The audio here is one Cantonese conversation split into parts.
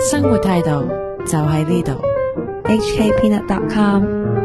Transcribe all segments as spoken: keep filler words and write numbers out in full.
生活態度就喺呢度。H K Peanut dot com。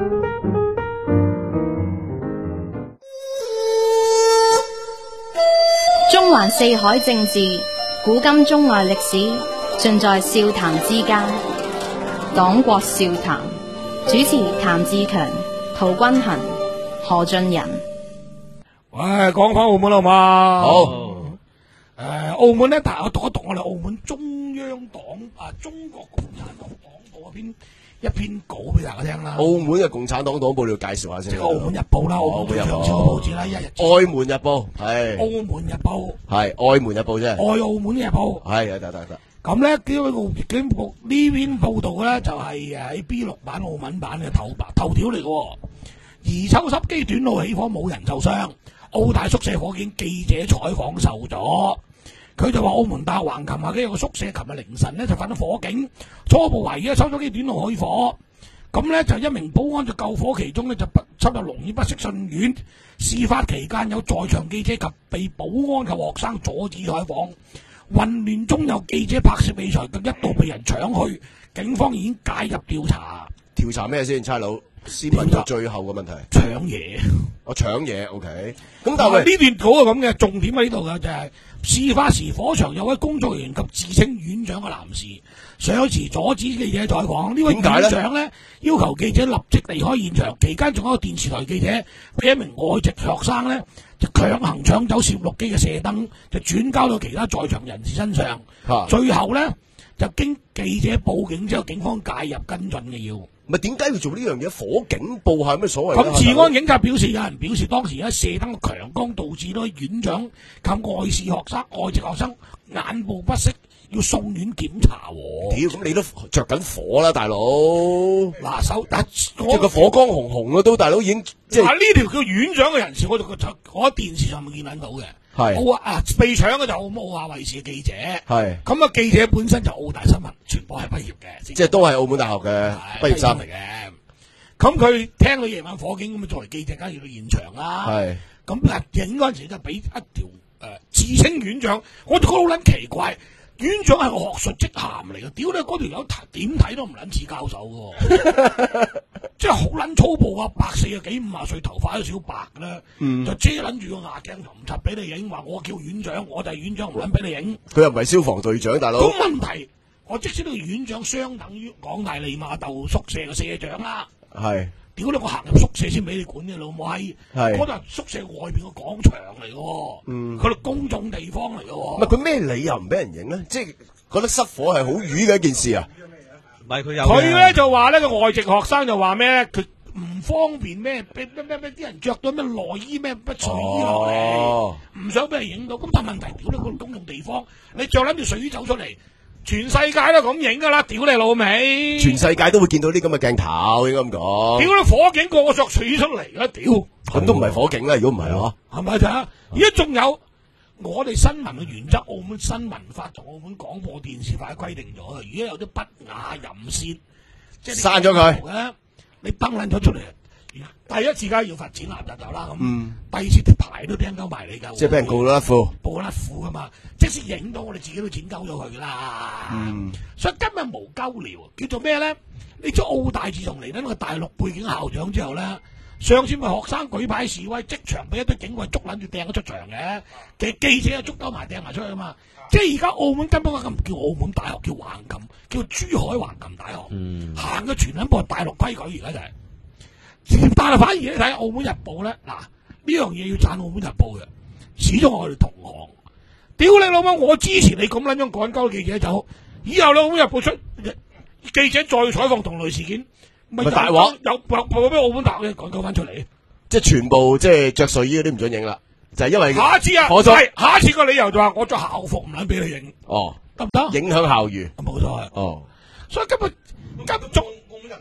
中環四海政治，古今中外歷史，盡在笑談之間。黨國笑談，主持譚志強、陶君行、何俊仁。 喂，講翻澳門好嘛？ 好。 誒、呃，澳門咧，但係我讀一讀我哋澳門中央黨啊，中國共產黨黨報嗰篇一篇稿俾大家聽啦。 澳門嘅共產黨黨報你要介紹下先。 即係澳門日報啦，澳門最暢銷嘅報紙啦，一日。 愛門日報係。 澳門日報係愛門日報啫。 愛澳門日報係得得得。 咁咧，呢篇報呢篇報道咧就係誒喺 B 六版澳門版嘅頭版頭條嚟嘅。宜秋濕機短路起火，冇人受傷。澳大宿舍火警，記者採訪受阻。佢就話澳門大橫琴下嘅一個宿舍，琴日凌晨呢就發生火警，初步懷疑啊抽咗機短路開火。咁呢就一名保安就救火，其中呢就不插入濃煙不適信院。事發期間有在場記者及被保安及學生阻止採訪，混亂中有記者拍攝器材更一度被人搶去，警方已經介入調查。 調查咩先？差佬先問到最後嘅問題。 搶嘢， 我搶嘢 ，OK。咁但係呢段稿係咁嘅，重點喺呢度嘅就係、是、事發時火場有位工作人員及自稱院長嘅男士上前阻止記者採訪。呢位院長呢要求記者立即離開現場，期間仲有一個電視台記者俾一名外籍學生呢就強行搶走攝錄機嘅射燈，就轉交到其他在場人士身上。啊、最後呢就經記者報警之後，警方介入跟進嘅要。 咪點解要做呢樣嘢？火警報係咩所謂？ 咁治安警察表示，有人表示當時喺射燈嘅強光導致到院長及外事學生、外籍學生眼部不適，要送院檢查。 屌，咁你都着緊火啦，大佬！ 嗱，手嗱， 即係個火光紅紅啊，都大佬已經即係。 嗱，呢條叫院長嘅人士，我就就我喺電視上面見到嘅。係澳啊，被搶嘅就澳澳亞衛視嘅記者。係咁啊，記者本身就澳大新聞傳播係畢業嘅， 即係都係澳門大學嘅畢業生嚟嘅。咁佢聽到夜晚火警，咁啊作為記者梗係要到現場啦。係咁啊，影嗰陣時就俾一條誒、呃、自稱院長，我就覺得好撚奇怪。院長係個學術職銜嚟嘅，屌你嗰條友點睇都唔撚似教授嘅，即係好撚粗暴啊！百四啊幾五啊歲，頭髮都少白啦，嗯、就遮撚住個牙鏡頭唔插俾你影，話我叫院長，我就係院長唔撚俾你影。 佢又唔係消防隊長，大佬。咁問題，我即使呢個院長相等於港大利馬竇宿舍嘅社長啦。係。屌你！我行入宿舍先俾你管嘅，老母閪！係嗰度宿舍外邊個廣場嚟嘅，嗯，嗰度公眾地方嚟嘅。 唔係佢咩理由唔俾人影咧？即係覺得失火係好瘀嘅一件事啊！ 唔係佢有佢咧就話呢個外籍學生就話咩咧？佢唔方便咩？咩咩咩啲人着咗咩內衣咩乜睡衣落嚟，唔想俾人影到。咁但係問題，屌你嗰個公眾地方，你着撚住睡衣走出嚟。全世界都咁影噶啦，屌你老味！ 全世界都會見到啲咁嘅鏡頭，應該咁講。 屌你火警個個着水出嚟啦，屌！ 咁都唔係火警啦，如果唔係嗬。 係咪咋？而家仲有我哋新聞嘅原則，澳門新聞法同澳門廣播電視法規定咗，如果有啲不雅淫褻，即係刪咗佢， 你崩撚咗出嚟。第一次梗係要罰錢啦，就走啦咁。嗯、第二次啲牌都掟鳩埋你㗎， 即係俾人告咗一副， 報甩褲噶嘛。即使影到，我哋自己都剪鳩咗佢啦。嗯、所以今日無鳩聊，叫做咩咧？你知澳大自從嚟呢個大陸背景校長之後咧，上次咪學生舉牌示威，即場俾一堆警衛捉撚住掟咗出場嘅，其實記者啊捉鳩埋掟埋出去啊嘛。即係而家澳門根本咁唔叫澳門大學，叫橫琴，叫珠海橫琴大學，嗯、行嘅全撚部係大陸規矩，而家就係、是。但係反而你睇《澳門日報》咧，嗱呢樣嘢要讚《澳門日報》嘅，始終我哋同行。屌你老母！我支持你咁撚樣趕鳩記者走，以後你《澳門日報》出記者再採訪同類事件，咪大鑊有報報俾澳門大學嘅趕鳩翻出嚟， 即係全部即係着睡衣嗰啲唔准影啦，就係、是、因為下一次啊，係下一次個理由就話我着校服唔撚俾你影，哦得唔得？ 影響校譽， 冇錯哦，所以根本根本中。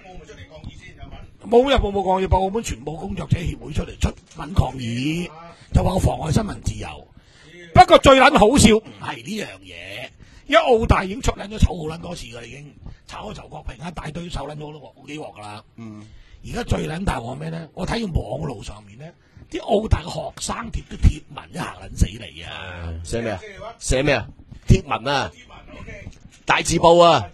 冇日報冇抗議，報澳門全部工作者協會出嚟出文抗議，就話我妨礙新聞自由。不過最撚好笑唔係呢樣嘢，因為澳大已經出撚咗醜好撚多次噶啦，已經炒咗仇國平一大堆手撚咗好多好幾鑊噶啦。嗯，而家最撚大鑊咩咧？我睇到網路上面咧，啲澳大嘅學生貼啲貼文一下撚死你啊！ 寫咩啊？寫咩啊？貼文啊！大字報啊！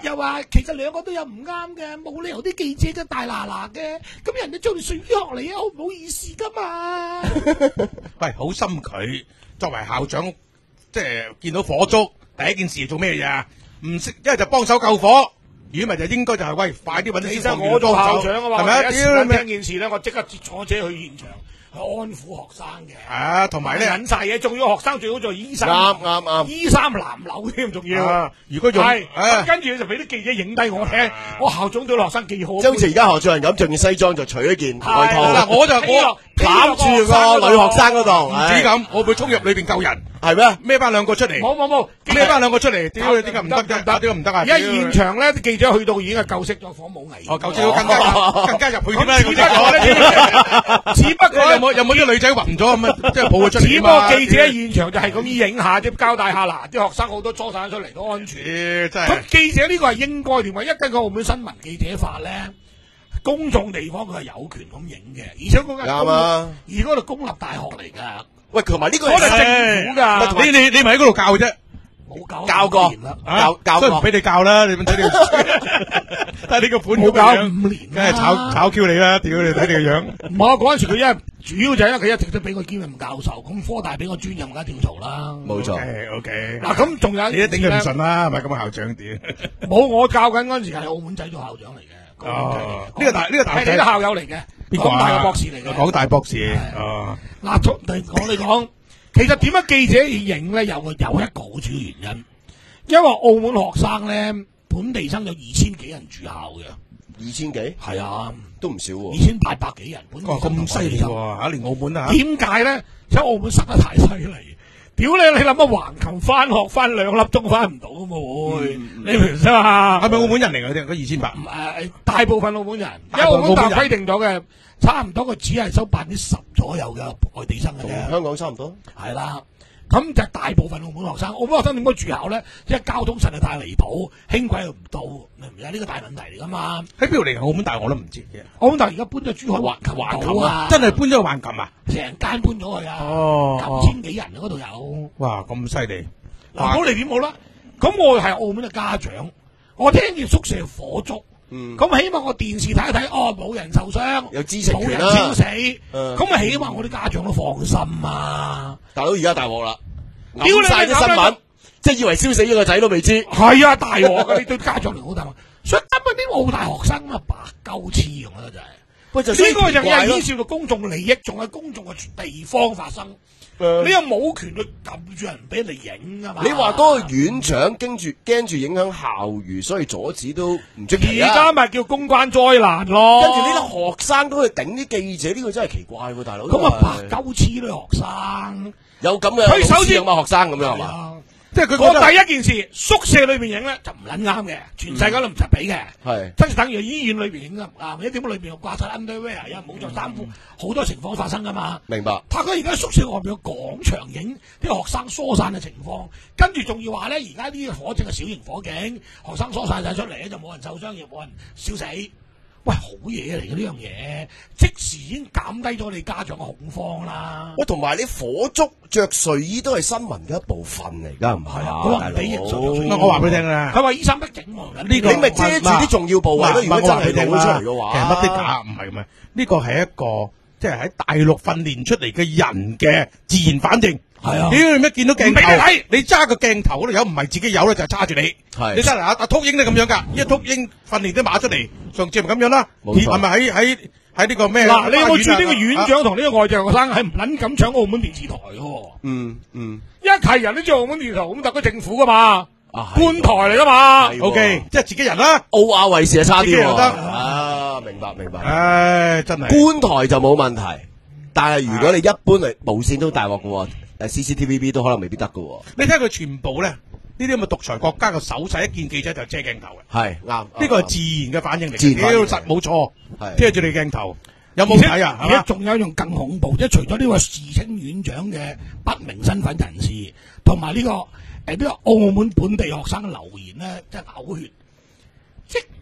又話其實兩個都有唔啱嘅，冇理由啲記者真大嗱嗱嘅，咁人哋做水學嚟啊，好唔好意思噶嘛？ 喂，好心佢作為校長，即係見到火燭，第一件事做咩嘢啊？唔識一係就幫手救火，如果唔係就應該就係喂，快啲揾啲消防員幫手。 其實我做校長啊嘛， 係咪啊？ 第一時間聽件事咧，我即刻坐車去現場。安撫學生嘅， 啊，同埋咧忍晒嘢，仲要學生最好做醫生， 啱啱啱， 衣衫襤褸添，仲要。 啊、如果用係， 啊、 跟住就俾啲記者影低我聽，啊、我校長對學生幾好。 即係好似而家何俊仁咁，着件西裝就除一件外套， 嗱，我就我攬住個女學生嗰度， 唔止咁，我會衝入裏邊救人， 係咩？ 孭翻兩個出嚟， 冇冇冇， 孭翻兩個出嚟，屌你點解唔得嘅？點解唔得啊？ 而家現場咧，啲記者去到已經係救熄咗火，冇危險。 哦，救熄咗更加更加入去添啦， 只不過咧，只不過有冇有冇啲女仔暈咗咁啊？即係抱佢出嚟。 只不過記者喺現場就係咁影下啫，交代下嗱，啲學生好多疏散出嚟都安全。 真係。 咁記者呢個係應該點啊？一根據澳門新聞記者法咧，公眾地方佢係有權咁影嘅，而且嗰間公，而嗰度公立大學嚟噶。 喂，同埋呢個係政府噶。 你你你咪喺嗰度教啫。 冇教教過，教教過，唔俾你教啦！你唔睇你，睇你個本冇教五年， 梗係炒炒 Q 你啦！屌你睇你個樣。 唔係嗰陣時佢因為主要就係因為佢一直都俾我兼任教授，咁科大俾我專任，梗係跳槽啦。 冇錯。 O K。 嗱咁仲有， 你一頂佢唔順啦，係咪咁嘅校長屌？ 冇，我教緊嗰陣時係澳門仔做校長嚟嘅。 哦，呢個大呢個大係你啲校友嚟嘅，港大嘅博士嚟嘅。 港大博士。哦。 嗱，我哋講。其實點解記者要影咧？有個有一個好主要原因，因為澳門學生咧，本地生有二千幾人住校嘅， 二千幾係啊， 都唔少喎， 二千八百幾人。本地哇，咁犀利喎！嚇，連澳門啊， 點解咧？因為澳門塞得太犀利，屌你！你諗下橫琴翻學翻兩粒鐘翻唔到啊嘛會，你明唔明啊？ 係咪澳門人嚟嘅？嗰二千八？ 誒，大部分澳門人，因為澳門大規定咗嘅。差唔多佢只係收百分之十左右嘅外地生嘅啫， 香港差唔多。 係啦，咁就大部分澳門學生，澳門學生點解住校咧？即係交通實在太離譜，輕軌又唔到，明唔明啊？呢個大問題嚟噶嘛？ 喺邊度嚟？澳門大學我都唔知嘅。 澳門大學而家搬咗珠海橫琴橫琴啊！ 真係搬咗去橫琴啊！ 成間搬咗去啊！ 哦， 九千幾人嗰度有。 哇，咁犀利！ 嗱，好嚟點好啦？咁我係澳門嘅家長，我聽見宿舍火燭。嗯，咁起碼我電視睇一睇，哦，冇人受傷， 有知情權啦， 冇人燒死，咁、 嗯、 啊起碼我啲家長都放心啊！ 大佬而家大鑊啦，屌晒啲新聞，即係以為燒死咗個仔都未知， 係啊，大鑊啊！你對家長嚟好大鑊，所以根本啲澳大學生啊白鳩黐，我覺得就係、是。喂，就呢個就係牽涉到公眾利益，仲係公眾嘅地方發生。你又冇權去撳住人俾你影啊嘛？ 你話嗰個院長驚住驚住影響校譽，所以阻止都唔出奇啊！ 而家咪叫公關災難咯。 跟住呢啲學生都去頂啲記者，呢、這個真係奇怪喎，大佬。 咁啊白鳩黐啲學生， 有咁嘅佢首先有嘛學生咁樣係嘛？ 即係佢講第一件事，宿舍裏邊影咧就唔撚啱嘅，全世界都唔實俾嘅。係，即係等於醫院裏邊影都唔啱，一點解裏邊又掛晒 underwear，有人冇着衫褲，好多情況發生噶嘛。 明白。拍佢而家宿舍外邊有廣場影啲學生疏散嘅情況，跟住仲要話咧，而家呢個火警係小型火警，學生疏散晒出嚟咧就冇人受傷，亦冇人燒死。喂，好嘢嚟嘅呢樣嘢，即時已經減低咗你家長嘅恐慌啦。 喂，同埋你火燭着睡衣都係新聞嘅一部分嚟㗎，唔係啊？ 佢話唔俾影着睡衣， 我話俾你聽啦。 佢話醫生不警喎，呢個你咪遮住啲重要部位咯。如果真係攞出嚟嘅話， 其實乜啲假唔係咁啊？呢個係一個即係喺大陸訓練出嚟嘅人嘅自然反應。係啊！屌你咩見到鏡頭，你揸個鏡頭嗰度有唔係自己有咧，就係揸住你。係你揸嚟阿阿禿鷹都咁樣噶，一禿鷹訓練啲馬出嚟，上次咪咁樣啦。係咪喺喺喺呢個咩？ 嗱，你有冇注意呢個院長同呢個外籍學生係唔撚敢搶澳門電視台嘅？ 嗯嗯， 一係人都知澳門電視台咁特區政府噶嘛，官台嚟噶嘛。 O K，即係自己人啦。 澳亞衛視係差啲喎。 得啊，明白明白。 唉，真係官台就冇問題，但係如果你一般嚟無線都大鑊嘅。誒 C C T V B 都可能未必得㗎喎， 你睇佢全部咧，呢啲咁嘅獨裁國家嘅手勢，一見記者就遮鏡頭嘅， 係啱，呢個係自然嘅反應嚟， 自然屌實冇錯，遮住你鏡頭，有冇睇啊？ 而家仲有一樣更恐怖，即係除咗呢個時稱院長嘅不明身份人士，同埋呢個誒呢個澳門本地學生嘅留言咧，真係嘔血，即係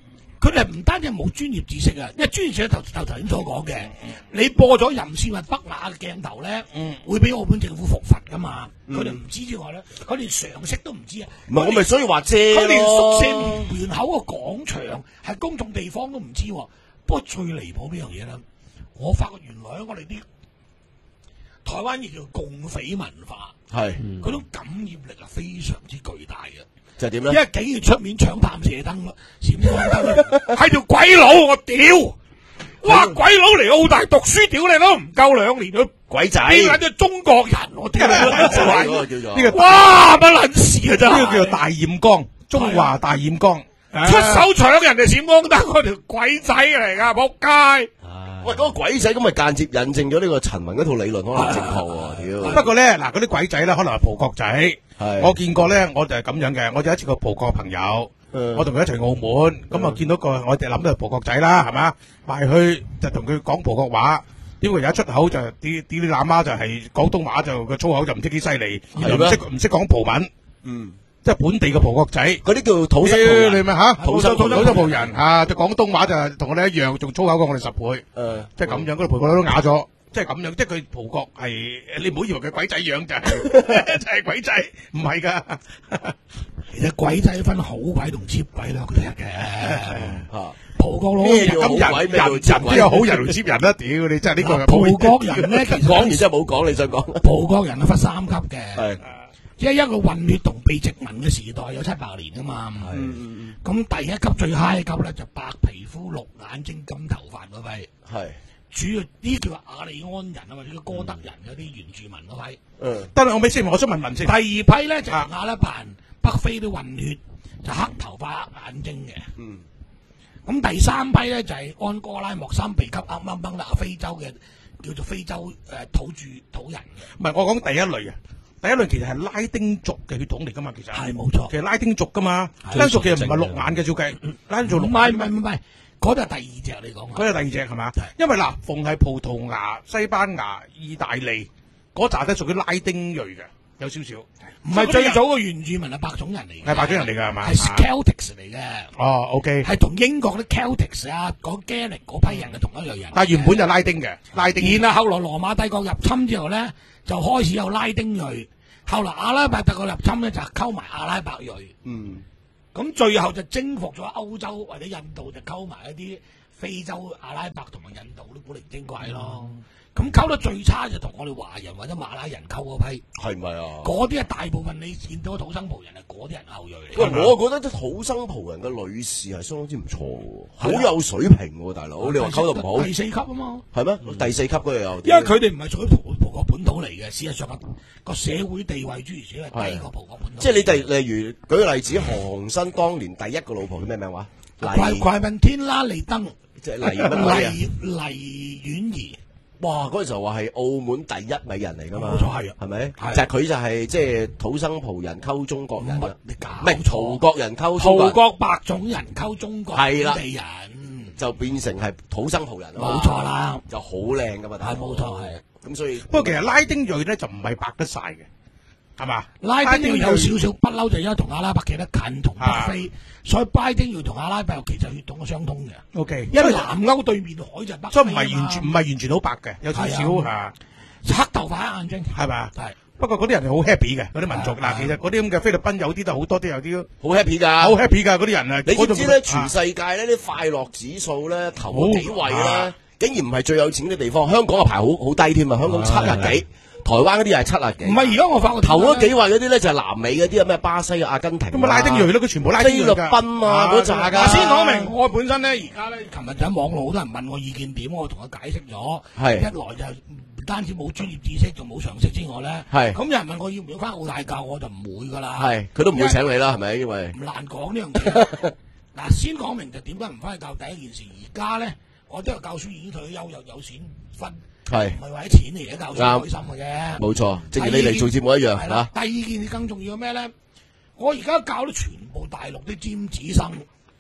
佢哋唔單止冇專業知識啊，因為專業知識頭頭頭先所講嘅，你播咗任善或北亞嘅鏡頭咧，嗯、會俾澳門政府復罰噶嘛。佢哋唔知之外咧，佢連常識都唔知啊。 唔係我咪所以話啫， 佢連宿舍門口個廣場係公眾地方都唔知。不過最離譜呢樣嘢咧，我發覺原來我哋啲台灣亦叫共匪文化，係嗰種感染力係非常之巨大嘅。 就係點咧？ 因為幾月出面搶探射燈咯，閃光燈係條鬼佬，我屌！哇，鬼佬嚟澳大讀書，屌你都唔夠兩年都鬼仔， 呢個係中國人，我屌你！ 呢個叫做呢個哇乜撚事啊真係！ 呢個叫做大染缸，中華大染缸。 出手搶人哋閃光燈，嗰條鬼仔嚟噶，仆街！ 喂，嗰個鬼仔咁咪間接印證咗呢個陳雲嗰套理論可能正確喎，屌！ 不過咧，嗱嗰啲鬼仔咧，可能係葡國仔。我見過咧，我就係咁樣嘅。我有一次個葡國朋友，我同佢一齊澳門，咁啊見到個我哋諗到係葡國仔啦，係嘛？埋去就同佢講葡國話，點解有一出口就啲啲啲喇媽就係廣東話，就個粗口就唔知幾犀利，原來唔識唔識講葡文。嗯。即係本地嘅葡國仔， 嗰啲叫土生葡人， 你咪吓土生土生葡人吓，就廣東話就同我哋一樣，仲粗口過我哋十倍。誒，即係咁樣，嗰度葡國都啞咗，即係咁樣，即係佢葡國係，你唔好以為佢鬼仔樣就係，就係鬼仔，唔係噶。 其實鬼仔分好鬼同 cheap 鬼兩隻嘅。吓，葡國佬咩咁人人人都有好人同 cheap 人啦，屌你真係呢個。 葡國人咧，其實講完之後冇講，你想講？ 葡國人係分三級嘅。係。即係一個混血同被殖民嘅時代有七百年啊嘛，咁第一級最 high 級咧就白皮膚、綠眼睛、金頭髮嗰批，係主要呢叫亞利安人啊或者哥德人嗰啲原住民嗰批。 嗯，得啦，我未先，我想問問先。 第二批咧就係阿拉伯人、北非啲混血，就黑頭髮、黑眼睛嘅。嗯，咁第三批咧就係安哥拉、莫桑比克、啱啱崩啦非洲嘅叫做非洲誒土著土人嘅。 唔係，我講第一類啊。第一類其實係拉丁族嘅血統嚟噶嘛，其實係冇錯。 其實拉丁族噶嘛，拉丁族其實唔係綠眼嘅，照計拉丁族綠眼。 唔係唔係唔係，嗰就係第二隻你講。 嗰就第二隻係嘛？因為嗱，逢係葡萄牙、西班牙、意大利嗰扎都屬於拉丁裔嘅，有少少。 唔係最早嘅原住民係白種人嚟嘅， 係白種人嚟㗎係嘛？ 係 Celtics 嚟嘅。哦 ，OK。 係同英國啲 Celtics 啊，嗰 Gaelic 嗰批人係同一類人。 但係原本就拉丁嘅，拉丁。 然後後來羅馬帝國入侵之後咧，就開始有拉丁裔。後來阿拉伯帝國入侵咧，就溝埋阿拉伯裔。嗯。咁最後就征服咗歐洲或者印度，就溝埋一啲非洲、阿拉伯同埋印度啲古靈精怪咯。咁溝得最差就同我哋華人或者馬拉人溝嗰批，係咪啊？嗰啲係大部分你見到土生葡人係嗰啲人後裔嚟。 喂，我覺得啲土生葡人嘅女士係相當之唔錯喎，好有水平喎，大佬。你話溝得唔好？ 第四級啊嘛。 係咩？第四級嗰度有。 因為佢哋唔係屬於葡葡國本土嚟嘅，事實上個社會地位諸如此類係低過葡國本土。 即係你第例如舉個例子，何鴻燊當年第一個老婆叫咩名話？ 黎葵文天啦，利登， 即係黎乜黎黎婉儀。 哇！嗰陣時候話係澳門第一美人嚟噶嘛， 冇錯係啊， 係咪？就係佢就係即係土生葡人溝中國人啊， 你搞唔係葡國人溝中國人， 葡國白種人溝中國本地人， 就變成係土生葡人啊嘛， 冇錯啦， 就好靚噶嘛， 係冇錯係。 咁所以不過其實拉丁裔咧就唔係白得晒嘅。係嘛？ 拉丁裔有少少不嬲，就因為同阿拉伯企得近，同北非，所以拉丁裔同阿拉伯其實血統係相通嘅。 O K， 因為南歐對面海就係北非， 所以唔係完全唔係完全好白嘅，有少少嚇黑頭髮黑眼睛， 係嘛？ 係。 不過嗰啲人係好 happy 嘅，嗰啲民族嗱，其實嗰啲咁嘅菲律賓有啲都好多啲有啲好 happy 㗎， 好 happy 㗎嗰啲人啊！ 你知唔知咧？全世界咧啲快樂指數咧頭嗰幾位咧，竟然唔係最有錢嘅地方，香港嘅排好好低添啊！香港七啊幾。台灣嗰啲係七啊幾， 唔係而家我發覺頭嗰幾位嗰啲咧就係南美嗰啲啊，咩巴西啊、阿根廷咁啊拉丁裔咯，佢全部拉丁裔菲律賓啊嗰扎㗎。 先講明，我本身咧而家咧，琴日就喺網絡好多人問我意見點，我同佢解釋咗。係一來就唔單止冇專業知識，仲冇常識之外咧，係咁有人問我要唔要翻澳大教，我就唔會㗎啦。係佢都唔會請你啦，係咪？因為唔難講呢樣嘢。嗱，先講明就點解唔翻去教第一件事。而家咧，我都係教書已經退休，又有錢分。係，唔係為咗錢嚟嘅，教書開心嘅啫。冇錯，正如你嚟做節目一樣嚇。第二件事更重要嘅咩咧？我而家教啲全部大陸啲尖子生，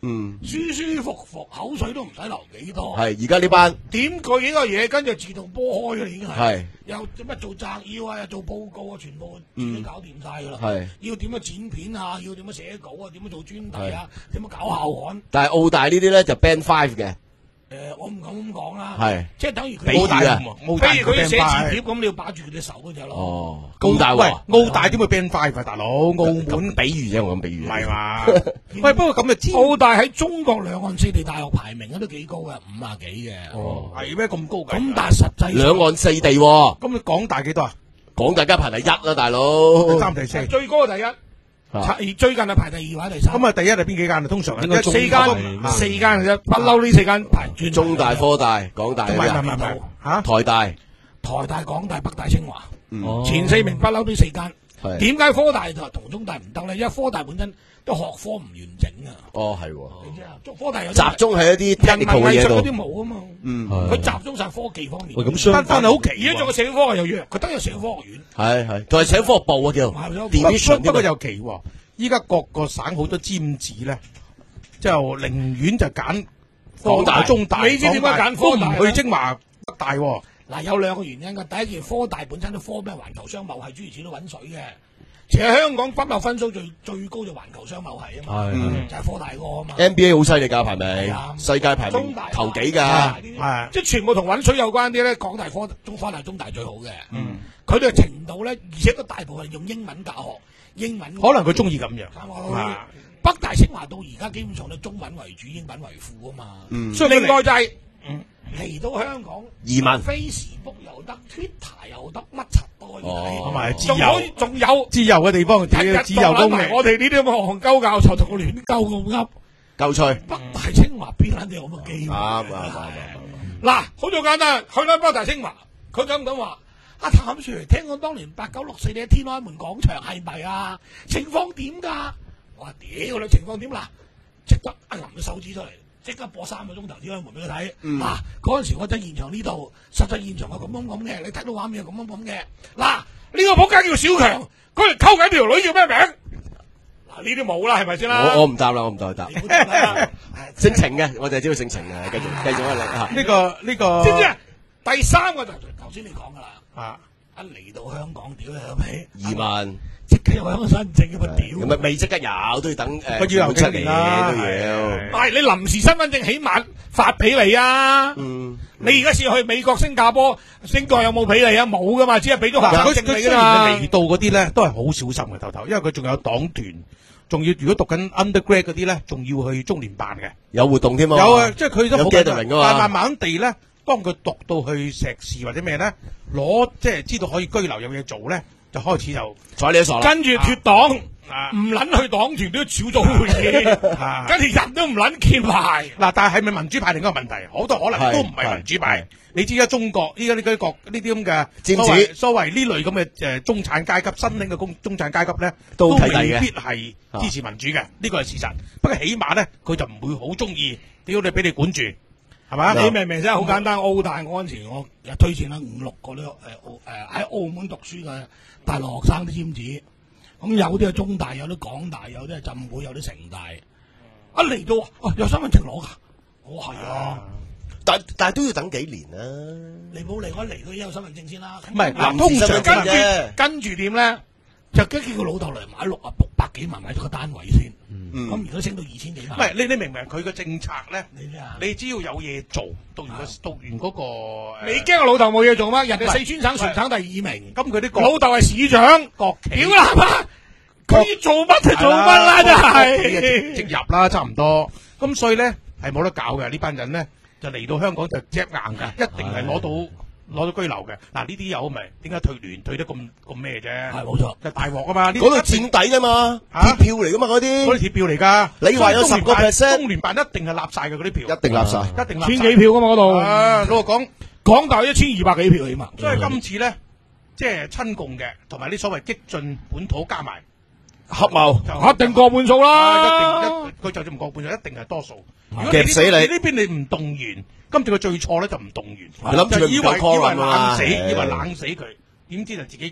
嗯，舒舒服服，口水都唔使流幾多。 係而家呢班點佢幾個嘢，跟住自動波開嘅已經係。 係又做乜做摘要啊，又做報告啊，全部自己搞掂晒㗎啦。 係要點樣剪片啊，要點樣寫稿啊，點樣做專題啊，點樣搞校刊。 但係澳大呢啲咧就 Band Five 嘅。 誒，我唔敢咁講啦， 係即係等於佢澳大啊， 譬如佢寫字帖咁，你要把住佢隻手嗰隻咯。 哦，咁大喂，澳大點會 Band Five 啊，大佬？澳門比喻啫，我咁比喻。 唔係嘛？喂，不過咁就知澳大喺中國兩岸四地大學排名都幾高嘅，五啊幾嘅。 哦，係咩咁高㗎？ 咁但係實際兩岸四地喎。 咁你港大幾多啊？ 港大家排第一啦，大佬。 第三、第四， 最高係第一。最近係排第二或者第三。 咁啊，第一係邊幾間啊？通常應該四間，四間嘅啫，不嬲呢四間排專。 中大、科大、港大。 唔係唔係唔係嚇， 台大、 台大、港大、北大、清華，前四名不嬲呢四間。點解科大同中大唔得咧？因為科大本身都學科唔完整啊。 哦，係喎。 你知啊？科大有集中喺一啲人文藝術嗰啲冇啊嘛。 嗯， 佢集中晒科技方面。 喂，咁相反係好奇。 而家仲有社會科學又弱，佢得有社會科學院。 係係，同埋社會科學部啊叫。 不過又奇喎，依家各個省好多尖子咧，就寧願就揀科大、中大。 你知點解揀科大？ 唔去精華北大喎。 嗱，有兩個原因㗎。第一件科大本身都科咩環球商貿係諸如此類揾水嘅。其實香港分校分數最最高就環球商貿係啊嘛，就係科大個啊嘛。 N B A 好犀利㗎排名，世界排名頭幾㗎， 即係全部同揾水有關啲咧。港大、科中科大、中大最好嘅。佢哋嘅程度咧，而且都大部分用英文教學，英文可能佢中意咁樣。 北大、清華到而家基本上都中文為主，英文為輔啊嘛。 所以另外就係嚟到香港移民 ，Facebook 又得 ，Twitter 又得，乜柒都可以睇， 同埋自由， 仲有自由嘅地方，自自由公民。 我哋呢啲咁嘅戇鳩教授同我亂鳩咁噏， 夠趣。 北大清華邊撚有咁嘅機會？ 啱啱啱。 嗱，好做簡單，去到北大清華，佢敢唔敢話？阿譚 Sir，聽講當年八九六四你喺天安門廣場係咪啊？情況點㗎？我話屌你情況點啦？即刻一揞個手指出嚟。即刻播三個鐘頭天安門俾佢睇，嗱嗰陣時我喺現場呢度，實際現場係咁樣咁嘅，你睇到畫面係咁樣咁嘅。嗱呢個仆街叫小強，佢嚟溝緊條女叫咩名？嗱呢啲冇啦，係咪先啦？ 我我唔答啦，我唔再答。性情嘅，我就係知道性情嘅，繼續繼續啊你呢個呢個。 知唔知啊？第三個就頭先你講噶啦， 啊一嚟到香港屌你老味移民。 即刻有香港身份證嘅嘛屌！ 咁咪未即刻有都要等誒， 佢要有七年啦都要。 係你臨時身份證起碼發俾你啊！嗯，你而家試去美國、新加坡，新加坡有冇俾你啊？冇噶嘛，只係俾咗學生證你㗎嘛。 嚟到嗰啲咧都係好小心嘅頭頭，因為佢仲有黨團，仲要如果讀緊 undergrad 嗰啲咧，仲要去中聯辦嘅， 有活動添啊！ 有啊，即係佢都好緊張， 但慢慢地咧，當佢讀到去碩士或者咩咧，攞即係知道可以居留有嘢做咧。就開始就睬你都傻啦， 跟住脫黨，唔撚去黨團都要小組會議，跟住人都唔撚見埋。 嗱，但係係咪民主派另一個問題？好多可能都唔係民主派。你知而家中國依家呢啲國呢啲咁嘅所謂所謂呢類咁嘅誒中產階級新興嘅中中產階級咧，都未必係支持民主嘅，呢個係事實。不過起碼咧，佢就唔會好中意屌你俾你管住。係嘛？ 你明唔明啫？好簡單，澳大嗰陣時，我又推薦啦五六個呢誒澳誒喺澳門讀書嘅大陸學生啲尖子，咁有啲係中大，有啲港大，有啲係浸會，有啲城大。一嚟到，哦，有身份證攞㗎，我係啊， 但但係都要等幾年啦。 你冇嚟，我嚟到已經有身份證先啦。 唔係，嗱，通常跟住跟住點咧？就跟住個老豆嚟買六啊六百幾萬買咗個單位先，咁而家升到二千幾萬。 唔係，你你明唔明佢個政策咧？你只要有嘢做，讀完個讀完嗰個， 你驚個老豆冇嘢做咩？人哋四川省全省第二名， 咁佢啲老豆係市長， 國企， 屌啦嘛！佢做乜就做乜啦，真係直入啦，差唔多。咁所以咧係冇得搞嘅，呢班人咧就嚟到香港就夾硬㗎，一定係攞到。攞到居留嘅，嗱呢啲有咪？點解退聯退得咁咁咩啫？係冇錯，就大鑊啊嘛！ 嗰度墊底㗎嘛，鐵票嚟㗎嘛嗰啲， 嗰啲鐵票嚟㗎。你話有十個 percent，中聯辦一定係立晒嘅嗰啲票， 一定立晒， 一定立千幾票㗎嘛嗰度。 啊，老實講， 港大一千二百幾票起碼。 所以今次咧，即係親共嘅，同埋啲所謂激進本土加埋合謀， 一定過半數啦。 一定一，佢就算唔過半數，一定係多數。 夾死你！ 呢邊你唔動員。今次佢最錯咧就唔動員， 你諗住以為以為冷死， 以以為冷死佢，點知就自己掛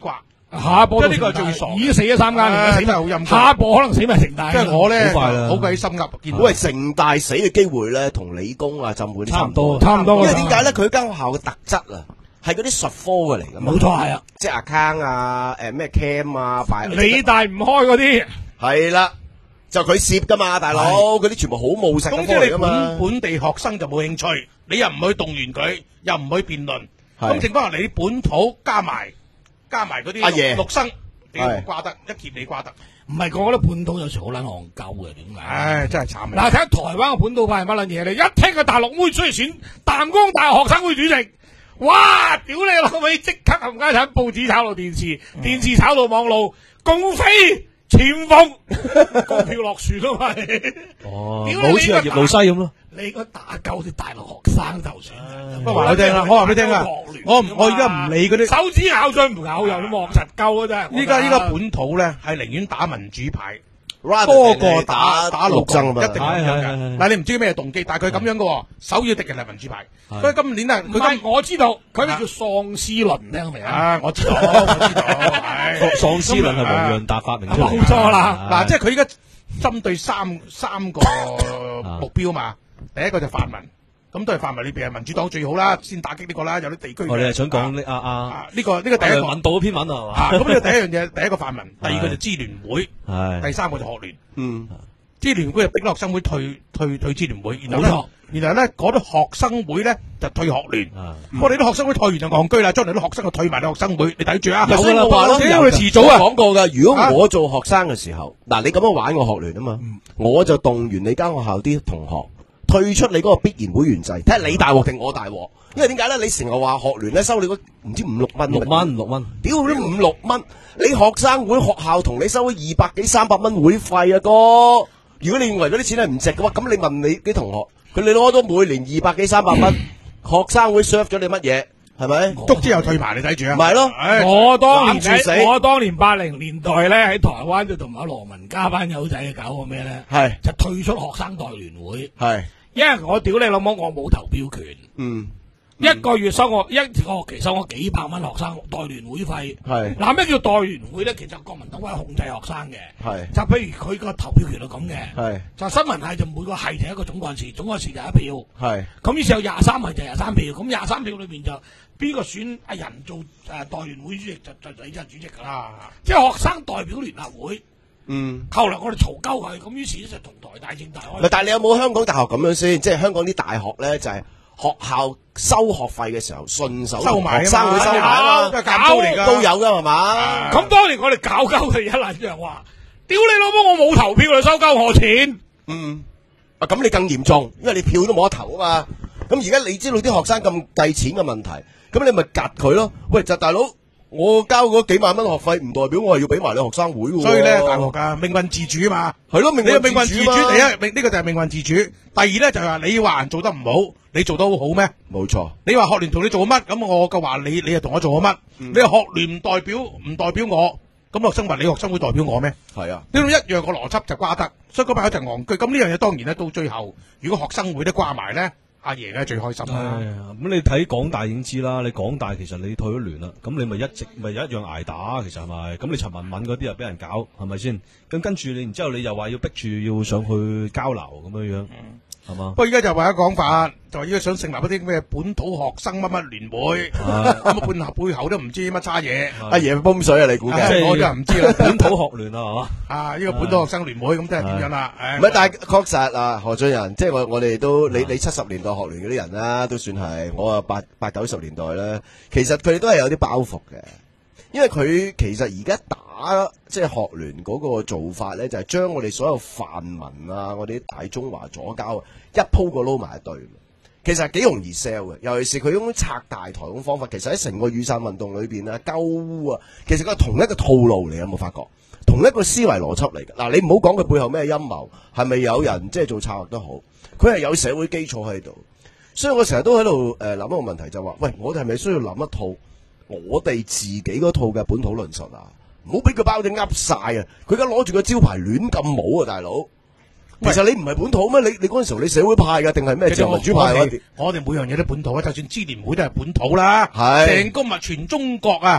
下一波即係呢個係最傻， 已經死咗三間，而家死真係好陰。 下一波可能死埋城大。 即係我咧， 好快啦， 好鬼心噏。見到喂，城大死嘅機會咧，同理工啊、浸會差唔多， 差唔多。 因為點解咧？佢間學校嘅特質啊，係嗰啲術科嘅嚟㗎嘛。 冇錯係啊， 即係 account 啊，誒咩 cam 啊， 理大唔開嗰啲。 係啦。就佢攝噶嘛，大佬，嗰啲全部好務實嘅科嚟噶嘛。 本本地學生就冇興趣，你又唔去動員佢，又唔去辯論，咁剩翻嚟你本土加埋加埋嗰啲陸生，你瓜得一揭你瓜得。 唔係個個都本土有時好撚戇鳩嘅，點解？ 唉，真係慘。 嗱，睇下台灣嘅本土派係乜撚嘢咧？一聽個大陸妹出嚟選淡江大學學生會主席，哇！屌你老味，即刻冚家鏟報紙炒到電視，電視炒到網路，共飛。前鋒高票落船咯，咪哦，好似係葉露西咁咯。 你個打鳩啲大陸學生就算， 不過話你聽啦，我話俾你聽啊，我我而家唔理嗰啲手指咬進唔咬油，你望實鳩啊真係。 依家依家本土咧係寧願打民主牌，多過打打陸爭，一定係咁樣嘅。嗱，你唔知咩動機，但係佢咁樣嘅，首要敵人係民主牌。所以今年啊， 佢今我知道佢哋叫喪屍輪，聽明啊？我知道，我知道，係喪屍輪係黃洋達發明出嚟。 冇錯啦， 嗱，即係佢依家針對三三個目標嘛。第一個就泛民，咁都係泛民裏邊係民主黨最好啦，先打擊呢個啦。有啲地區， 我哋係想講呢啊啊呢個呢個第一個文道嗰篇文啊嘛。 咁呢個第一樣嘢，第一個泛民，第二個就支聯會， 係第三個就學聯。 嗯， 支聯會就逼學生會退退退支聯會，然後咧，然後咧嗰啲學生會咧就退學聯。我哋啲學生會退完就戇居啦，將嚟啲學生就退埋啲學生會，你睇住啊！ 所以我話咯， 因為遲早啊講過噶。如果我做學生嘅時候，嗱你咁樣玩個學聯啊嘛，我就動員你間學校啲同學。退出你嗰個必然會員制，睇下你大鑊定我大鑊。因為點解咧？你成日話學聯咧收你嗰唔知五六蚊， 六蚊六蚊， 屌你五六蚊！你學生會學校同你收咗二百幾三百蚊會費啊哥！如果你認為嗰啲錢係唔值嘅話，咁你問你啲同學，佢哋攞咗每年二百幾三百蚊，學生會 serve 咗你乜嘢？係咪？ 督之後退埋，你睇住啊！ 唔係咯， 我當年喺我當年八零年代咧喺台灣就同阿羅文嘉班友仔搞過咩咧？ 係就退出學生代聯會。 係。 因為我屌你老母，我冇投票權。 嗯， 一個月收我一個學期收我幾百蚊學生代聯會費。 係嗱，咩叫代聯會咧？其實國民黨係控制學生嘅。 係就譬如佢個投票權係咁嘅。 係就新聞系就每個系就一個總幹事，總幹事就一票。 係咁於是有廿三系就廿三票，咁廿三票裏邊就邊個選阿人做誒代聯會主席就就你就係主席噶啦。即係學生代表聯合會。 嗯， 後來我哋嘈鳩佢，咁於是就同台大政大開。 唔係，但係你有冇香港大學咁樣先？即係香港啲大學咧，就係學校收學費嘅時候順手收埋， 學生會收埋啊， 都係減租嚟㗎， 都有噶係嘛？ 咁當年我哋搞鳩佢一撚樣話，屌你老母，我冇投票就收鳩我錢。 嗯，啊咁你更嚴重，因為你票都冇得投啊嘛。咁而家你知道啲學生咁計錢嘅問題，咁你咪夾佢咯。喂，就大佬。我交嗰幾萬蚊學費，唔代表我係要俾埋你學生會喎。 所以咧，大學噶命運自主啊嘛， 係咯，命運命運自主。第一，呢、這個就係命運自主。第二咧就係話你話人做得唔好，你做得好好咩？ 冇錯。 你話學聯同你做乜，咁我嘅話你你又同我做咗乜？嗯、你話學聯唔代表唔代表我，咁學生話你學生會代表我咩？ 係啊， 呢種一樣個邏輯就瓜得，所以嗰班友就戇居。咁呢樣嘢當然咧，到最後如果學生會都瓜埋咧。阿爺咧最開心啦， 咁你睇港大已經知啦，你港大其實你退咗聯啦，咁你咪一直咪一樣挨打，其實係咪？咁你陳文敏嗰啲又俾人搞，係咪先？咁跟住你，然之後你又話要逼住要上去交流咁樣樣，係嘛？ 不過而家就話一講法，就話依家想成立嗰啲咩本土學生乜乜聯會，咁啊背後背後都唔知乜叉嘢， 阿爺泵水啊！你估計？ 我真係唔知啦， 本土學聯啊，係嘛？ 啊，呢個本土學生聯會咁即係點樣啦？ 唔係，但係確實啊，何俊仁，即係我我哋都你你七十年代學聯嗰啲人啦，都算係我啊八八九十年代啦。其實佢哋都係有啲包袱嘅，因為佢其實而家打即係學聯嗰個做法咧，就係將我哋所有泛民啊，我哋啲大中華左膠啊，一鋪過撈埋一堆。其實幾容易 sell 嘅，尤其是佢嗰種拆大台嗰種方法，其實喺成個雨傘運動裏邊啊，鳩污啊，其實佢係同一個套路嚟，有冇發覺？同一個思維邏輯嚟嘅。嗱，你唔好講佢背後咩陰謀，係咪有人即係做策劃都好，佢係有社會基礎喺度。所以我成日都喺度誒諗一個問題，就話、是、喂，我哋係咪需要諗一套我哋自己嗰套嘅本土論述啊？唔好俾佢包定噏晒啊！佢而家攞住個招牌亂咁舞啊，大佬！其實你唔係本土咩？你你嗰陣時候你社會派㗎定係咩自由民主派？ 我哋每樣嘢都本土啊，就算支聯會都係本土啦。 係成個物全中國啊，嗰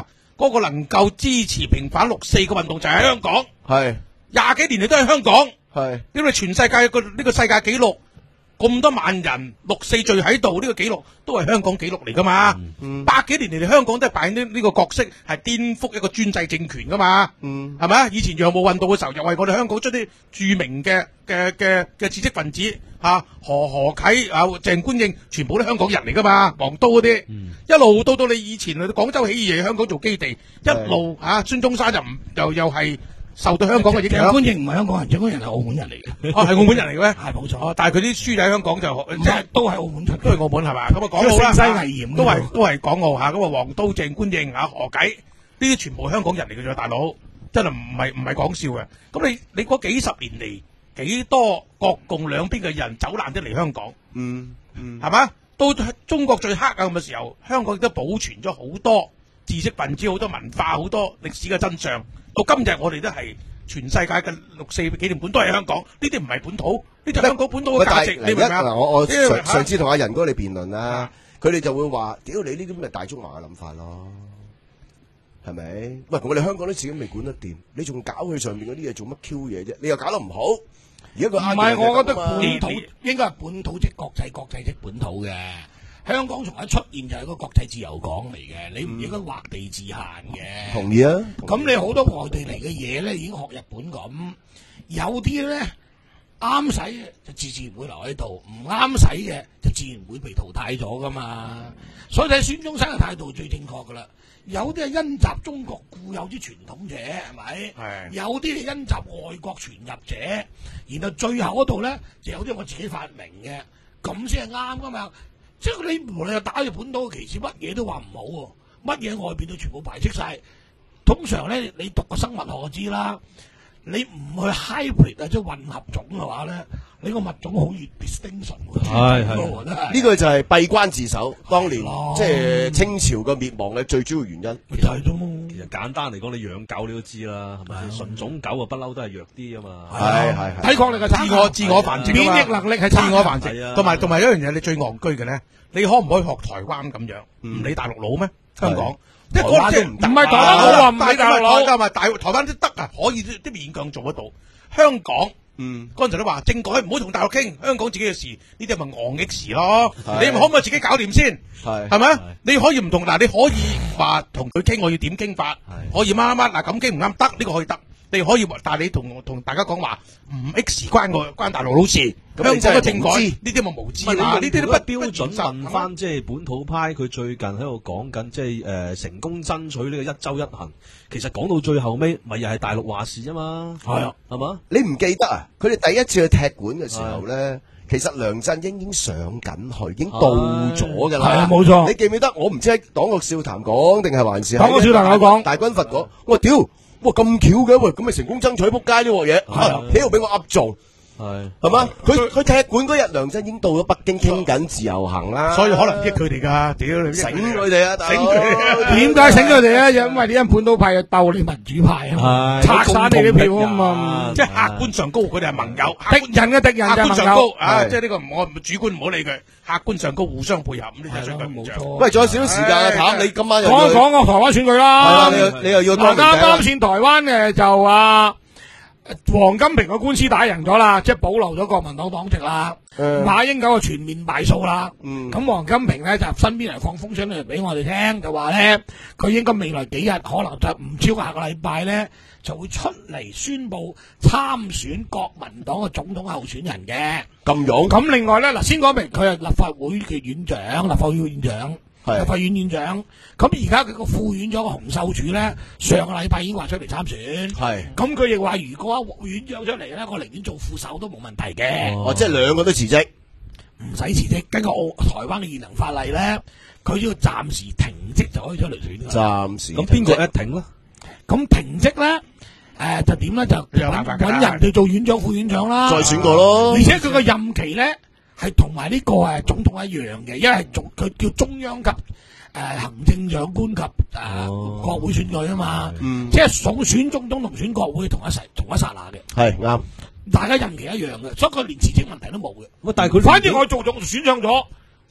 嗰個能夠支持平反六四嘅運動就係香港， 係廿幾年嚟都係香港， 係因為全世界個呢個世界紀錄咁多萬人六四聚喺度，呢個紀錄都係香港紀錄嚟噶嘛， 嗯百幾年嚟香港都係扮演呢呢個角色，係顛覆一個專制政權噶嘛， 嗯係咪啊？以前洋務運動嘅時候，又係我哋香港出啲著名嘅嘅嘅嘅知識分子啊，何何啟啊、鄭觀應，全部都香港人嚟噶嘛，黃都嗰啲， 嗯一路到到你以前廣州起義，香港做基地，一路啊孫中山就唔又又係受到香港嘅影響。 鄭觀應唔係香港人，鄭觀應係澳門人嚟嘅。 哦，係澳門人嚟嘅咩？ 係冇錯。 哦，但係佢啲書喺香港就即係都係澳門出， 都係澳門係嘛？咁啊港澳啦， 西危險都係都係港澳嚇。咁啊黃都、鄭觀應啊、何啟呢啲全部香港人嚟嘅啫，大佬真係唔係唔係講笑嘅。咁你你嗰幾十年嚟幾多國共兩邊嘅人走難得嚟香港？ 嗯嗯， 係嘛？到中國最黑暗嘅時候，香港亦都保存咗好多知識分子、好多文化、好多歷史嘅真相。到今日我哋都係全世界嘅六四紀念館都係香港，呢啲唔係本土，呢啲係香港本土嘅價值，你明唔明啊？ 我我因為上上次同阿仁哥你辯論啦，佢哋就會話：屌你呢啲咁嘅大中華嘅諗法咯，係咪？喂，我哋香港都自己未管得掂，你仲搞佢上面嗰啲嘢做乜 Q 嘢啫？你又搞得唔好，而家佢唔係，我覺得本本土應該係本土即國際，國際即本土嘅。香港從一出現就係個國際自由港嚟嘅，你唔應該劃地自限嘅。 同意啊！ 咁你好多外地嚟嘅嘢咧，已經學日本咁，有啲咧啱使嘅就自自然會留喺度，唔啱使嘅就自然會被淘汰咗噶嘛。所以睇孫中山嘅態度最正確噶啦。有啲係因襲中國固有之傳統者，係咪？係。有啲係因襲外國傳入者，然後最後嗰度咧就有啲我自己發明嘅，咁先係啱噶嘛。即係你無論係打住本土嘅旗幟，乜嘢都話唔好喎，乜嘢外邊都全部排斥晒。通常咧，你讀個生物學就知啦。你唔去 hybrid 啊，即係混合種嘅話咧，你個物種好易 distinction 喎。 係係，呢個就係閉關自守，當年即係清朝嘅滅亡嘅最主要原因。 就係咁。 其實簡單嚟講，你養狗你都知啦，係咪？純種狗啊，不嬲都係弱啲啊嘛。 係係係。 抵抗力係自我自我繁殖， 免疫能力係自我繁殖，同埋同埋一樣嘢，你最戇居嘅咧，你可唔可以學台灣咁樣唔理大陸佬咩？香港？即係嗰啲唔唔係台灣佬話唔理大陸佬， 加埋大台灣都得啊，可以啲勉強做得到。香港，嗯，嗰陣時都話政改唔好同大陸傾，香港自己嘅事，呢啲咪戇益事咯。你可唔可以自己搞掂先？係係咪？你可以唔同嗱，你可以話同佢傾，我要點傾法？可以乜乜嗱咁傾唔啱得，呢個可以得。你可以，但係你同同大家講話唔 X 關個關大陸佬事，香港嘅政改呢啲咪無知啊！呢啲都不標準。 問翻即係本土派，佢最近喺度講緊，即係誒成功爭取呢個一周一行。其實講到最後尾，咪又係大陸話事啫嘛。係啊，係嘛？ 你唔記得啊？佢哋第一次去踢館嘅時候咧，其實梁振英已經上緊去，已經到咗㗎啦。係啊，冇錯。你記唔記得？我唔知喺黨國笑談講定係還是黨國笑談有講大軍閥講。我話屌！哇咁巧嘅，喂咁咪成功爭取撲街呢鑊嘢，喺度俾我噏中，係係嘛？佢佢踢館嗰日，梁振英到咗北京傾緊自由行啦， 所以可能益佢哋噶，屌你醒佢哋啊！ 醒佢哋，點解醒佢哋啊？因為呢啲本土派啊鬥你民主派啊嘛，拆晒你啲票啊嘛， 即係客觀上高，佢哋係盟友， 敵人嘅敵人就客觀上高啊！即係呢個我主觀唔好理佢，客觀上高互相配合，咁呢就相對冇錯。 喂，仲有少少時間啊，譚，你今晚又講一講個台灣選舉啦。 係啦，你又要嗱，啱啱先台灣嘅就啊。黃金平個官司打贏咗啦，即係保留咗國民黨黨籍啦。嗯、馬英九就全面敗訴啦。咁、嗯、黃金平咧就身邊人放風聲嚟俾我哋聽，就話咧佢應該未來幾日可能就唔超過下個禮拜咧就會出嚟宣布參選國民黨嘅總統候選人嘅。 咁勇咁另外咧嗱，先講明佢係立法會嘅院長，立法會院長。立法院院長，咁而家佢個副院長個洪秀柱咧，上個禮拜已經話出嚟參選，係，咁佢亦話如果院長出嚟咧，我寧願做副手都冇問題嘅。 哦，即係兩個都辭職， 唔使辭職，根據澳台灣嘅現行法例咧，佢只要暫時停職就可以出嚟選。 暫時， 咁邊個一停咧？ 咁停職咧，誒就點咧？就揾人哋做院長、副院長啦， 再選過咯。 而且佢個任期咧。係同埋呢個誒總統一樣嘅，因為總佢叫中央級誒、呃、行政長官級誒、呃哦、國會選舉啊嘛，嗯、即係總選總統同選國會同一齊同一剎那嘅，係啱，大家任期一樣嘅，所以佢連辭職問題都冇嘅。 但係佢反正我做咗選上咗，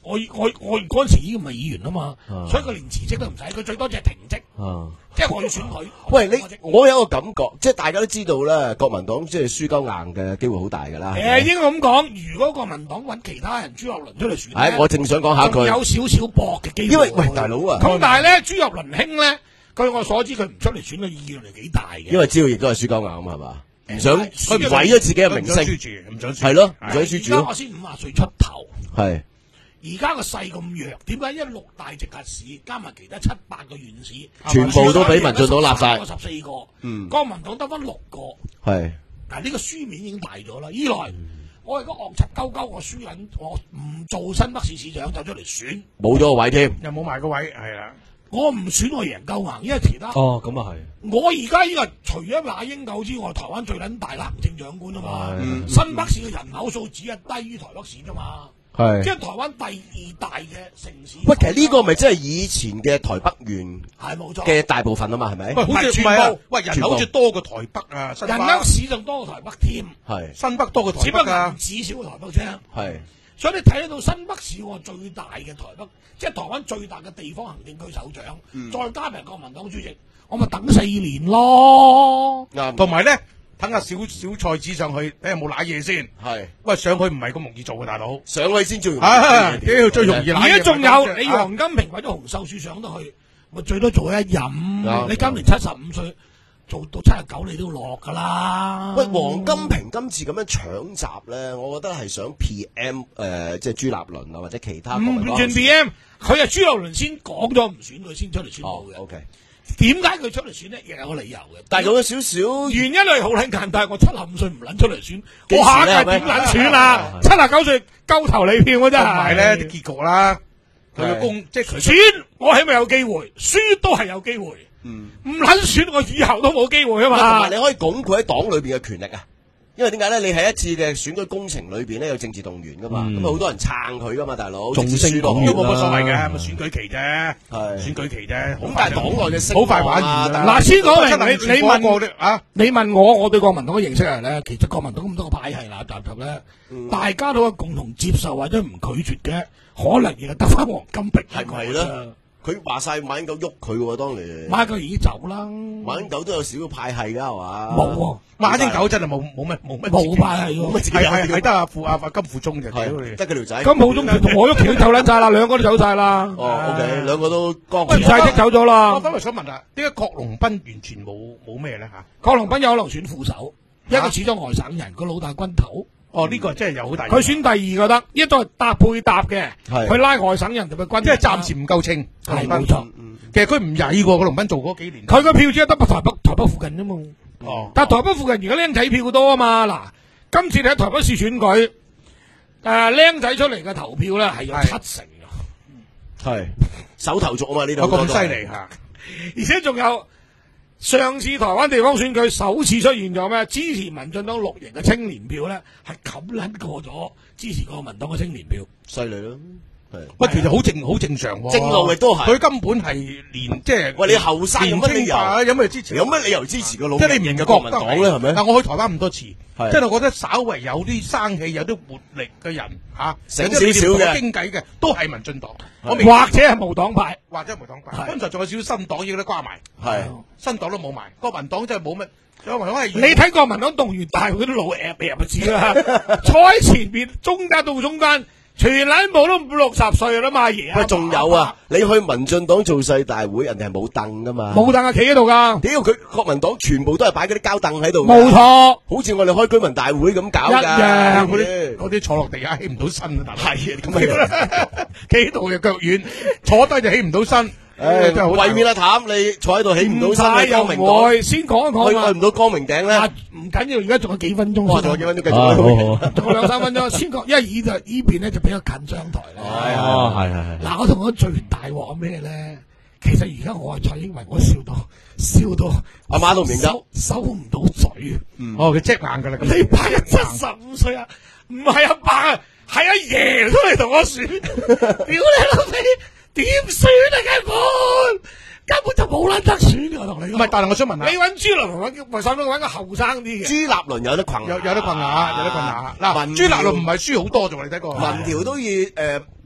我我我嗰陣時已經唔係議員啊嘛，所以佢連辭職都唔使，佢最多就係停職。即係我要選佢。 喂，你我有個感覺，即係大家都知道咧，國民黨即係輸鳩硬嘅機會好大㗎啦。 誒，應該咁講，如果國民黨揾其他人朱立倫出嚟選， 係我正想講下佢有少少搏嘅機會。 因為喂大佬啊， 咁但係咧，朱立倫兄咧，據我所知，佢唔出嚟選嘅意願係幾大嘅。 因為知道亦都係輸鳩硬啊嘛，係嘛？唔想佢唔毀咗自己嘅名聲， 唔想輸係咯，唔想輸住。 而家我先五十歲出頭， 係。 而家個勢咁弱，點解一六大直轄市加埋其他七八個縣市， 全部都俾民進黨立晒， 十四個， 嗯， 國民黨得翻六個， 係。 但係呢個輸面已經大咗啦。二來，我而家惡柒鳩鳩，我輸緊，我唔做新北市市長就出嚟選， 冇咗個位添， 又冇埋個位，係啦。 我唔選我贏鳩硬，因為其他哦咁啊係。 我而家呢個除咗馬英九之外，台灣最撚大嘅行政長官啊嘛， 嗯、 新北市嘅人口數只係低於台北市啫嘛。 係， 即係台灣第二大嘅城市。 喂，其實呢個咪真係以前嘅台北縣係冇錯嘅大部分啊嘛，係咪？ 喂，好似唔係啊！喂，人口好似多過台北啊， 人口市仲多過台北添。 係， 新北多過台北啊， 只不過至少過台北啫。 係， 所以你睇得到新北市我最大嘅台北，即係台灣最大嘅地方行政區首長， 嗯、 再加埋國民黨主席，我咪等四年咯。 啱， 同埋咧。等下小小菜子上去，睇下有冇瀨嘢先。 係， 喂，上去唔係咁容易做嘅，大佬。 上去先最容易。 啊，屌，最容易瀨嘢。 而家仲有你黃金平或者洪秀柱上到去，咪最多做一任。你今年七十五歲，做到七十九你都落㗎啦。 喂，黃金平今次咁樣搶閘咧，我覺得係想 P M 誒，即係朱立倫啊，或者其他。 唔轉 P M，佢係朱立倫先講咗唔選佢先出嚟宣佈嘅。 O K。 點解佢出嚟選咧？亦有個理由嘅， 但係有少少原因係好撚簡單。我七十五歲唔撚出嚟選，我下屆點撚選啊？七十九歲鳩投你票嘅真係。 同埋咧啲結局啦，佢嘅功即係佢選，我起碼有機會，輸都係有機會。 嗯， 唔撚選我以後都冇機會啊嘛。 同埋你可以鞏固喺黨裏邊嘅權力啊。因為點解咧？你喺一次嘅選舉工程裏邊咧，有政治動員噶嘛，咁啊好多人撐佢噶嘛，大佬。 眾星都冇乜所謂嘅，咪選舉期啫， 係選舉期啫。 咁但係黨內嘅好快玩完嗱，先講明你你問我啊， 你問我，我對國民黨嘅認識係咧，其實國民黨咁多個派系啦，集集咧，大家都係共同接受或者唔拒絕嘅，可能亦係得翻黃金平係咪咧？佢話晒馬英九喐佢喎，當年馬英九已經走啦。 馬英九都有少少派系噶係嘛？ 冇喎， 馬英九真係冇冇咩冇咩冇派系喎， 係係係得阿富阿金富忠嘅， 得佢條仔。 金富忠同我屋企都走撚晒啦，兩個都走晒啦。 哦 ，OK，兩個都光辭晒職走咗啦。 我反而想問下，點解郝龍斌完全冇冇咩咧嚇？ 郝龍斌有可能選副手，一個始終外省人，個老大軍頭。 哦，呢個真係有好大。 佢選第二個得，一個係搭配搭嘅，佢拉外省人同佢軍， 即係暫時唔夠稱。 係冇錯。 其實佢唔曳喎，個龍斌做嗰幾年。 佢個票只係得台北台北附近啫嘛。 哦。 但係台北附近而家僆仔票多啊嘛。嗱，今次你喺台北市選舉，誒僆仔出嚟嘅投票咧係有七成嘅。 係。手頭族啊嘛呢度。 咁犀利嚇！ 而且仲有上次台灣地方選舉首次出現咗咩？支持民進黨綠營嘅青年票咧係冚撚過咗支持國民黨嘅青年票。 犀利咯。 喂，其實好正好正常喎， 正路亦都係。 佢根本係連即係喂你後生有乜理由？ 有咩支持？ 有乜理由支持個老？ 即係你唔覺得國民黨咧係咪？ 但我去台灣咁多次，即係我覺得稍為有啲生氣、有啲活力嘅人嚇， 醒少少嘅傾偈嘅，都係民進黨， 或者係無黨派， 或者無黨派。剛才仲有少少新黨要都瓜埋， 係新黨都冇埋，國民黨真係冇乜。國民黨係你睇國民黨動員大會啲老 A P P 就知啦，坐喺前邊，中間到中間。全撚部都五六十歲啦嘛，爺。 喂，仲有啊！你去民進黨造勢大會，人哋係冇凳噶嘛？ 冇凳啊，企喺度噶。 屌佢國民黨全部都係擺嗰啲膠凳喺度。 冇錯， 好似我哋開居民大會咁搞噶。 一樣嗰啲嗰啲坐落地下起唔到身啊！ 係啊，咁啊， 企喺度又腳軟，坐低就起唔到身。 誒，為免阿譚你坐喺度起唔到身，光明黨先講一講去唔到光明頂咧。 唔緊要，而家仲有幾分鐘。 哇，仲有幾分鐘繼續。 仲有兩三分鐘先講，因為依就依邊咧就比較近商台咧。 哦，係係係。 嗱，我同我最大鑊咩咧？其實而家我係蔡英文，我笑到笑到阿媽都唔認得， 收唔到嘴。 哦，佢隻硬噶啦。 你爸一七十五歲啊，唔係阿爸啊，係阿爺都嚟同我選。屌你老味！點選啊？根本根本就冇撚得選我同你講。 唔係，但係我想問下， 你揾朱立倫揾，咪想揾個後生啲嘅。 朱立倫有得困， 有有得困下，有得困下。嗱，朱立倫唔係輸好多啫喎，你睇過。 民調都以誒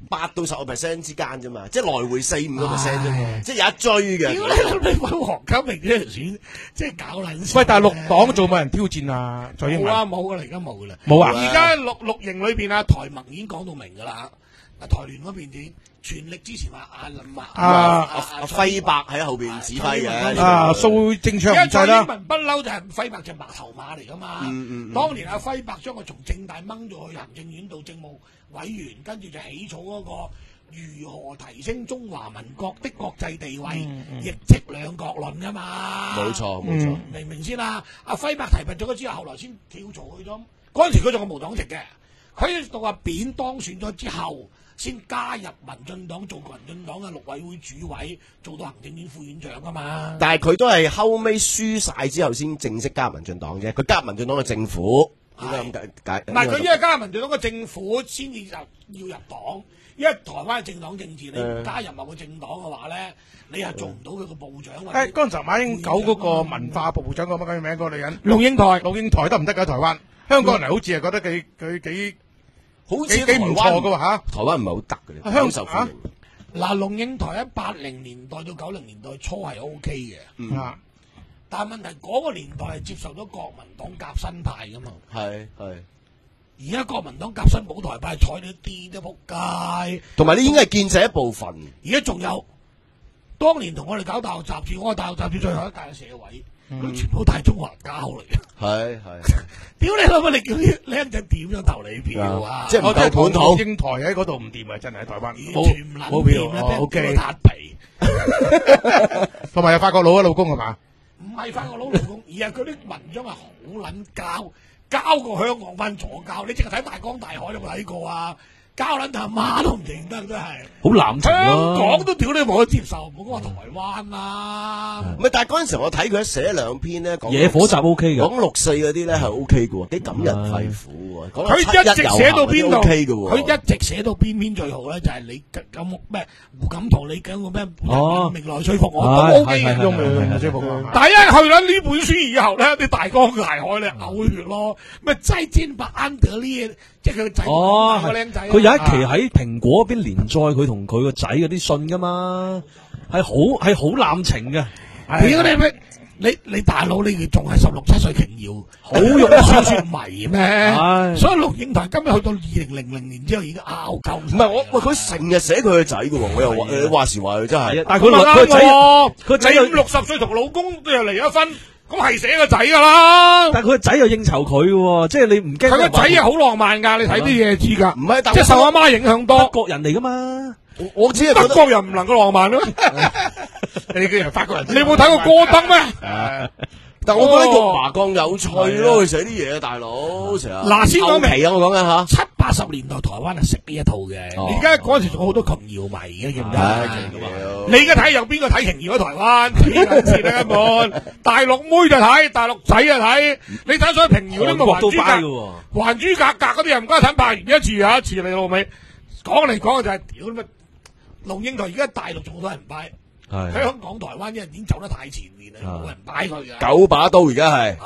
八到十個 percent 之間啫嘛，即係來回四五個 percent 啫嘛，即係有一追嘅。 屌你，你揾黃家明呢條選，即係搞撚。 喂，但係綠黨做冇人挑戰啊？蔡英文冇啊，冇噶啦，而家冇噶啦。 冇啊！ 而家綠綠營裏邊啊，台盟已經講到明噶啦。嗱，台聯嗰邊點全力支持話阿林啊阿阿輝伯喺後邊指揮嘅。 啊，蘇貞昌唔制啦。 因為蔡英文不嬲就係輝伯就白頭馬嚟噶嘛。 嗯嗯。 當年阿輝伯將佢從政大掹咗去行政院做政務委員，跟住就起草嗰個如何提升中華民國的國際地位，亦即兩國論噶嘛。 冇錯冇錯， 明唔明先啦？阿輝伯提拔咗佢之後，後來先跳槽去咗。嗰陣時佢仲係無黨籍嘅，佢到阿扁當選咗之後，先加入民進黨做民進黨嘅陸委會主委，做到行政院副院長噶嘛。 但係佢都係後尾輸晒之後先正式加入民進黨啫，佢加入民進黨嘅政府。應該咁解解。 唔係佢因為加入民進黨嘅政府，先至就要入黨。因為台灣嘅政黨政治，你唔加入某個政黨嘅話咧，你又做唔到佢個部長。 誒，嗰陣時馬英九嗰個文化部長個乜鬼名嗰個女人， 龍應台， 龍應台得唔得㗎？台灣香港人好似係覺得佢佢幾好似幾唔錯㗎喎嚇。 台灣唔係好得嘅， 香受歡迎。 嗱，龍應台喺八零年代到九零年代初係 O K 嘅， 嗯， 但係問題嗰個年代係接受咗國民黨夾新派㗎嘛。 係係。 而家國民黨夾新保台派睬你啲都仆街， 同埋你應該係建制一部分。 而家仲有，當年同我哋搞大學雜誌，我係大學雜誌最後一屆嘅社委，佢、嗯、全部大中華膠嚟嘅。係係，屌你老母！你叫啲僆仔點樣投你票啊？ 即係唔夠本土。 英台喺嗰度唔掂啊！真係喺台灣冇冇票啦，O K。撻皮， 同埋有法國佬嘅老公係嘛？ 唔係法國佬老公，而係佢啲文章係好撚膠。交過香港翻左交，你淨係睇大江大海有冇睇過啊？交撚他媽都唔認得，真係好濫情啊！ 香港都屌你冇得接受，唔好講話台灣啦。 唔係，但係嗰陣時我睇佢寫兩篇咧，講野火集 O K 嘅， 講六四嗰啲咧係 O K 嘅喎，幾感人肺腑喎。 佢一直寫到邊度 ？OK 嘅喎， 佢一直寫到邊篇最好咧，就係你咁咩胡錦濤，你講個咩明來說服我都 O K 嘅，用明來說服我。但係一去咗呢本書以後咧，啲大江大海咧嘔血咯，咩再見吧安德烈，即係佢個仔個僆仔。 佢有一期喺蘋果嗰邊連載佢同佢個仔嗰啲信噶嘛，係好係好濫情嘅。 屌你咩？你你大佬你仲係十六七歲瓊瑤，好肉酸算迷咩？所以龍應台今日去到二零零零年之後已經拗夠。唔係我喂佢成日寫佢個仔嘅喎，我又話誒話時話佢真係。 但係佢佢仔佢仔又六十歲同老公都又離咗婚，咁係寫個仔噶啦。 但係佢個仔又應酬佢嘅，即係你唔驚。佢個仔又好浪漫噶，你睇啲嘢知噶。 唔係， 即係受阿媽影響多。 德國人嚟噶嘛？ 我我知德國人唔能夠浪漫咩？你嘅人法國人，你有冇睇過戈登咩？ 但我覺得肉麻醬有趣咯，佢寫啲嘢，大佬成日。 嗱，先講明啊，我講緊吓。 七八十年代台灣係食呢一套嘅，而家嗰陣時仲有好多瓊瑤迷嘅，記唔記得？你而家睇有邊個睇瓊瑤喺台灣？黐撚線啦，根本大陸妹就睇，大陸仔就睇。你睇所以瓊瑤啲咪還珠格還珠格格嗰啲人唔該睇拍完一次又一次，你老味講嚟講去就係屌乜龍應台而家大陸仲好多人拜。喺香港、台灣，因為已經走得太前面啦，冇人擺佢嘅。 九把刀而家係，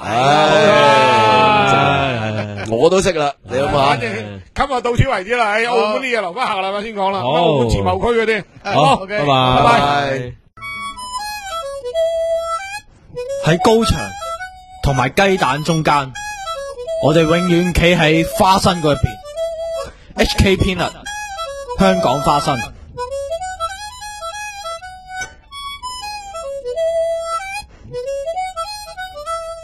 我都識啦，你諗下。 今日到此為止啦，喺澳門啲嘢留翻下個禮拜先講啦。澳門自貿區嗰啲，好，拜拜，拜拜。 喺高牆同埋雞蛋中間，我哋永遠企喺花生嗰邊。H K Peanut，香港花生。